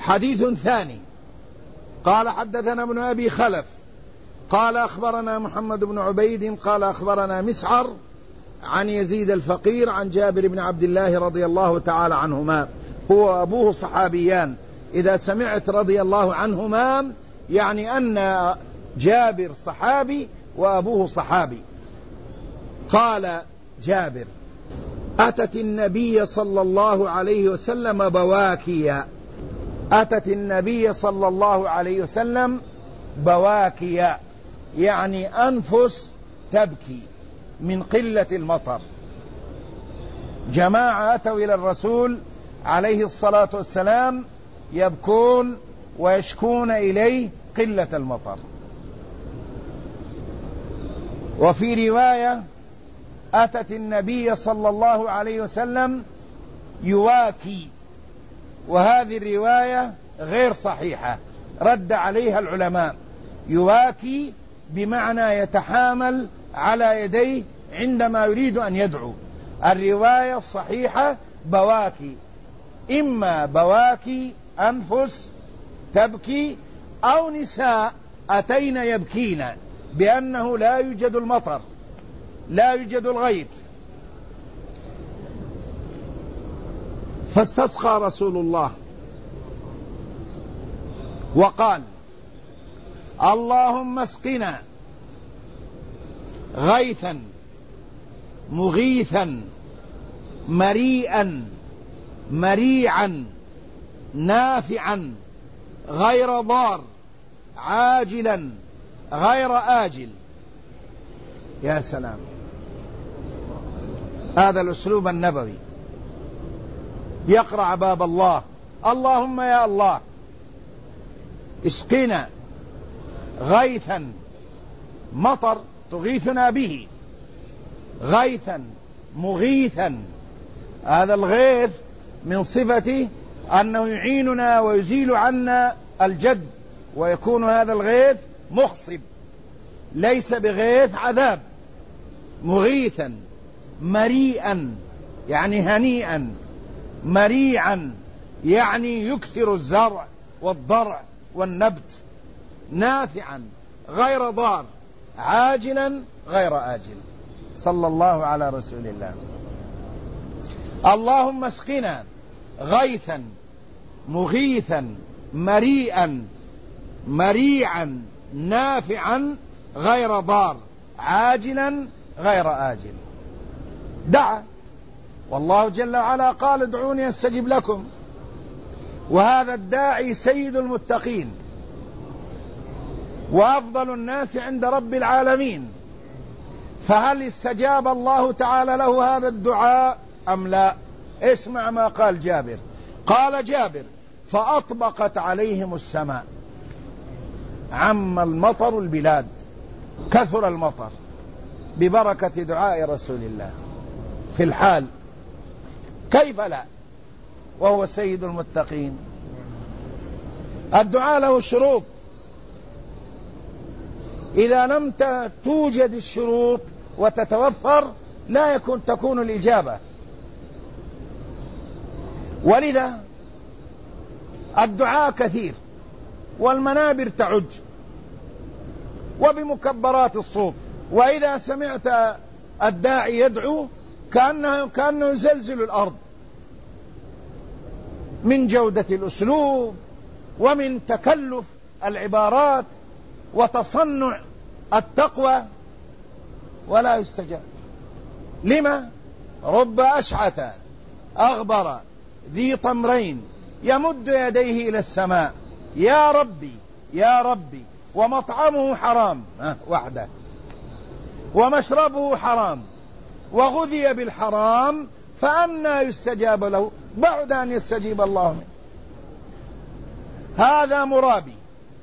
حديث ثاني. قال حدثنا ابن أبي خلف قال أخبرنا محمد بن عبيد قال أخبرنا مسعر عن يزيد الفقير عن جابر بن عبد الله رضي الله تعالى عنهما. هو وأبوه صحابيان. إذا سمعت رضي الله عنهما يعني أن جابر صحابي وأبوه صحابي. قال جابر: أتت النبي صلى الله عليه وسلم بواكيا. أتت النبي صلى الله عليه وسلم بواكيا يعني أنفس تبكي من قلة المطر. جماعة أتوا إلى الرسول عليه الصلاة والسلام يبكون ويشكون إليه قلة المطر. وفي رواية: أتت النبي صلى الله عليه وسلم يواكي، وهذه الرواية غير صحيحة رد عليها العلماء. يواكي بمعنى يتحامل على يديه عندما يريد أن يدعو. الرواية الصحيحة بواكي، إما بواكي أنفس تبكي أو نساء أتين يبكين بأنه لا يوجد المطر، لا يوجد الغيث. فاستسقى رسول الله وقال: اللهم اسقنا غيثا مغيثا مريئا مريعا نافعا غير ضار عاجلا غير آجل. يا سلام، هذا الأسلوب النبوي. يقرع باب الله: اللهم يا الله اسقنا غيثا، مطر تغيثنا به، غيثا مغيثا. هذا الغيث من صفته أنه يعيننا ويزيل عنا الجد، ويكون هذا الغيث مخصب ليس بغيث عذاب. مغيثا مريئا يعني هنيئا، مريعا يعني يكثر الزرع والضرع والنبت، نافعا غير ضار عاجلا غير آجل. صلى الله على رسول الله. اللهم اسقنا غيثا مغيثا مريئا مريعا نافعا غير ضار عاجلا غير آجل. دعا، والله جل وعلا قال: ادعوني استجب لكم. وهذا الداعي سيد المتقين وأفضل الناس عند رب العالمين، فهل استجاب الله تعالى له هذا الدعاء أم لا؟ اسمع ما قال جابر. قال جابر: فأطبقت عليهم السماء، عم المطر البلاد، كثر المطر ببركة دعاء رسول الله في الحال، كيف لا وهو سيد المتقين؟ الدعاء له شروط، إذا لم توجد الشروط وتتوفر لا تكون الإجابة. ولذا الدعاء كثير والمنابر تعج وبمكبرات الصوت، وإذا سمعت الداعي يدعو كأنه يزلزل الأرض من جودة الأسلوب ومن تكلف العبارات وتصنع التقوى، ولا يستجاب. لما؟ رب أشعث أغبر ذي طمرين يمد يديه إلى السماء يا ربي يا ربي، ومطعمه حرام وحده، ومشربه حرام، وغذي بالحرام، فأنى يستجاب له؟ بعد أن يستجيب الله منه. هذا مرابي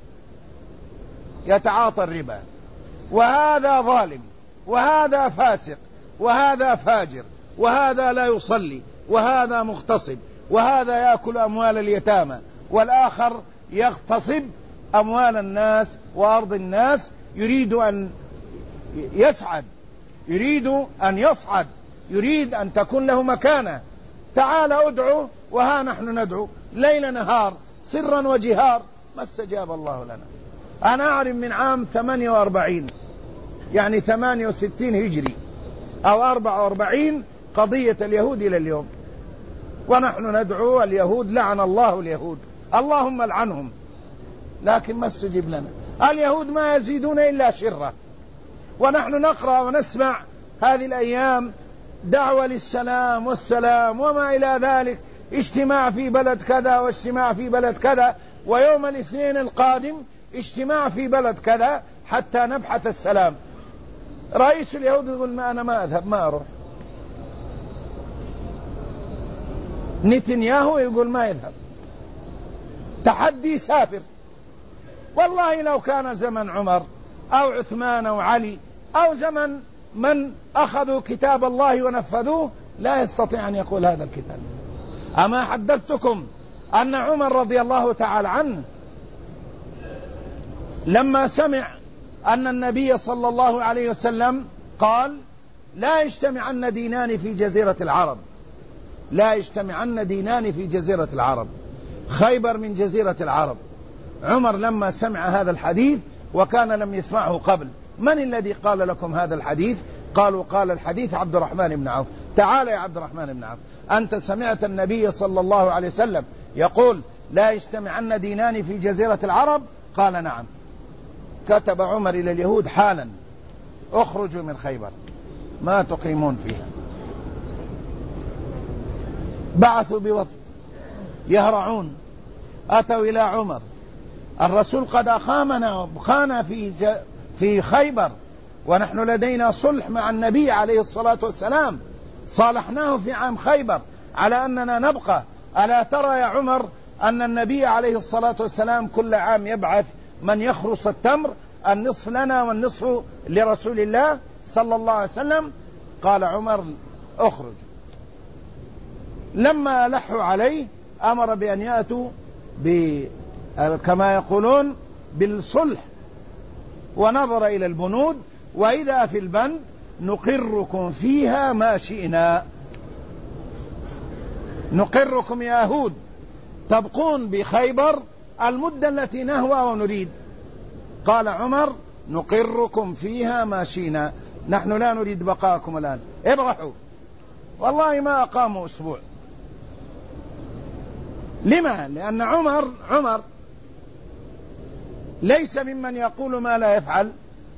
يتعاطى الربا، وهذا ظالم، وهذا فاسق، وهذا فاجر، وهذا لا يصلي، وهذا مغتصب، وهذا يأكل أموال اليتامى، والآخر يغتصب أموال الناس وأرض الناس، يريد أن يسعد، يريد أن يصعد، يريد أن تكون له مكانة. تعال ادعو، وها نحن ندعو ليل نهار سرا وجهار ما استجاب الله لنا. أنا أعرف من عام 48 يعني 68 هجري أو 44 قضية اليهود إلى اليوم، ونحن ندعو اليهود، لعن الله اليهود، اللهم لعنهم، لكن ما استجب لنا. اليهود ما يزيدون إلا شرا، ونحن نقرأ ونسمع هذه الأيام دعوة للسلام والسلام وما إلى ذلك، اجتماع في بلد كذا واجتماع في بلد كذا، ويوم الاثنين القادم اجتماع في بلد كذا حتى نبحث السلام. رئيس اليهود يقول ما أنا ما أذهب ما أروح، نتنياهو يقول ما يذهب، تحدي سافر. والله لو كان زمن عمر أو عثمان أو علي أو زمن من أخذوا كتاب الله ونفذوه لا يستطيع أن يقول هذا الكتاب. أما حدثتكم أن عمر رضي الله تعالى عنه لما سمع أن النبي صلى الله عليه وسلم قال لا يجتمعن دينان في جزيرة العرب، لا يجتمعن دينان في جزيرة العرب، خيبر من جزيرة العرب. عمر لما سمع هذا الحديث وكان لم يسمعه قبل، من الذي قال لكم هذا الحديث؟ قالوا قال الحديث عبد الرحمن بن عوف. تعال يا عبد الرحمن بن عوف، أنت سمعت النبي صلى الله عليه وسلم يقول لا يجتمعن دينان في جزيرة العرب؟ قال نعم. كتب عمر إلى اليهود حالا اخرجوا من خيبر ما تقيمون فيها. بعثوا بوفد يهرعون، أتوا إلى عمر، الرسول قد أقامنا في خيبر، ونحن لدينا صلح مع النبي عليه الصلاة والسلام، صالحناه في عام خيبر على أننا نبقى. ألا ترى يا عمر أن النبي عليه الصلاة والسلام كل عام يبعث من يخرص التمر، النصف لنا والنصف لرسول الله صلى الله عليه وسلم؟ قال عمر اخرج. لما لحوا عليه أمر بأن يأتوا كما يقولون بالصلح، ونظر إلى البنود وإذا في البند نقركم فيها ما شئنا، نقركم يا يهود تبقون بخيبر المدة التي نهوى ونريد. قال عمر نقركم فيها ما شئنا، نحن لا نريد بقاءكم الآن، ابرحوا. والله ما أقاموا أسبوع. لما؟ لأن عمر ليس ممن يقول ما لا يفعل.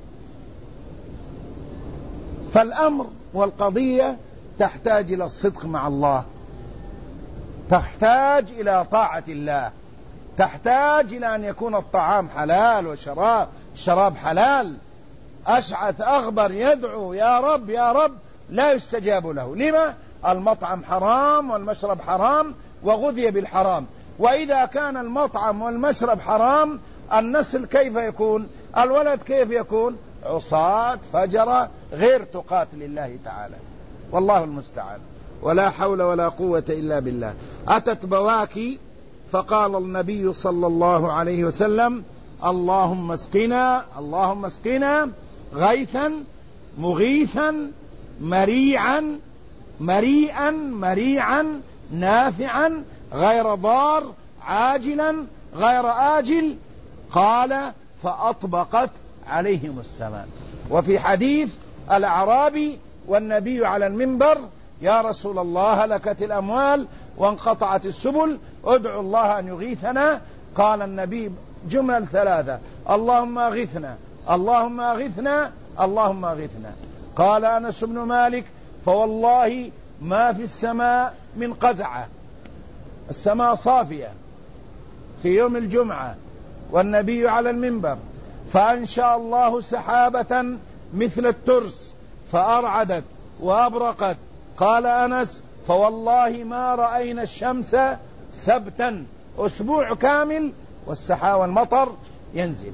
فالأمر والقضية تحتاج إلى الصدق مع الله، تحتاج إلى طاعة الله، تحتاج إلى أن يكون الطعام حلال والشراب حلال. أشعث أغبر يدعو يا رب يا رب لا يستجاب له. لما؟ المطعم حرام والمشرب حرام وغذي بالحرام. وإذا كان المطعم والمشرب حرام النسل كيف يكون؟ الولد كيف يكون؟ عصاة فجرة غير تقات لله تعالى، والله المستعان، ولا حول ولا قوة إلا بالله. أتت بواكي فقال النبي صلى الله عليه وسلم اللهم اسقنا، اللهم اسقنا غيثا مغيثا مريعا مريئا مريعا نافعا غير ضار عاجلا غير آجل. قال فأطبقت عليهم السماء. وفي حديث الأعرابي والنبي على المنبر يا رسول الله هلكت الأموال وانقطعت السبل، ادعو الله أن يغيثنا. قال النبي جمل ثلاثة: اللهم أغثنا اللهم أغثنا اللهم أغثنا. قال أنس بن مالك فوالله ما في السماء من قزعة، السماء صافية في يوم الجمعة والنبي على المنبر، فأنشأ الله سحابة مثل الترس فأرعدت وأبرقت. قال أنس فوالله ما رأينا الشمس سبتا، أسبوع كامل والسحاب والمطر ينزل.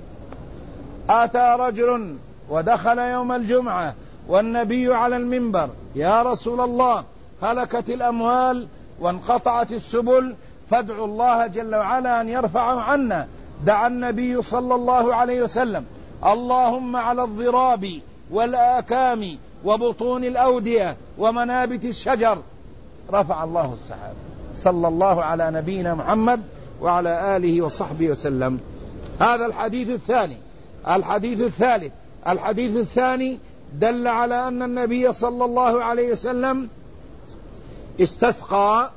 أتى رجل ودخل يوم الجمعة والنبي على المنبر يا رسول الله هلكت الأموال وانقطعت السبل فادعوا الله جل وعلا أن يرفع عنا. دعا النبي صلى الله عليه وسلم اللهم على الضراب والآكام وبطون الأودية ومنابت الشجر رفع الله السحاب. صلى الله على نبينا محمد وعلى آله وصحبه وسلم. هذا الحديث الثاني. الحديث الثالث: الحديث الثاني دل على أن النبي صلى الله عليه وسلم استسقى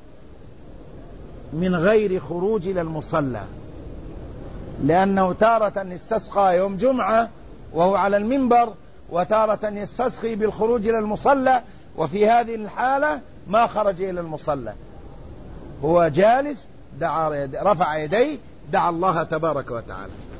من غير خروج إلى المصلى، لأنه تارة استسقى يوم جمعة وهو على المنبر، وتارة يستسقي بالخروج إلى المصلى، وفي هذه الحالة ما خرج إلى المصلى، هو جالس رفع يديه، دعا الله تبارك وتعالى.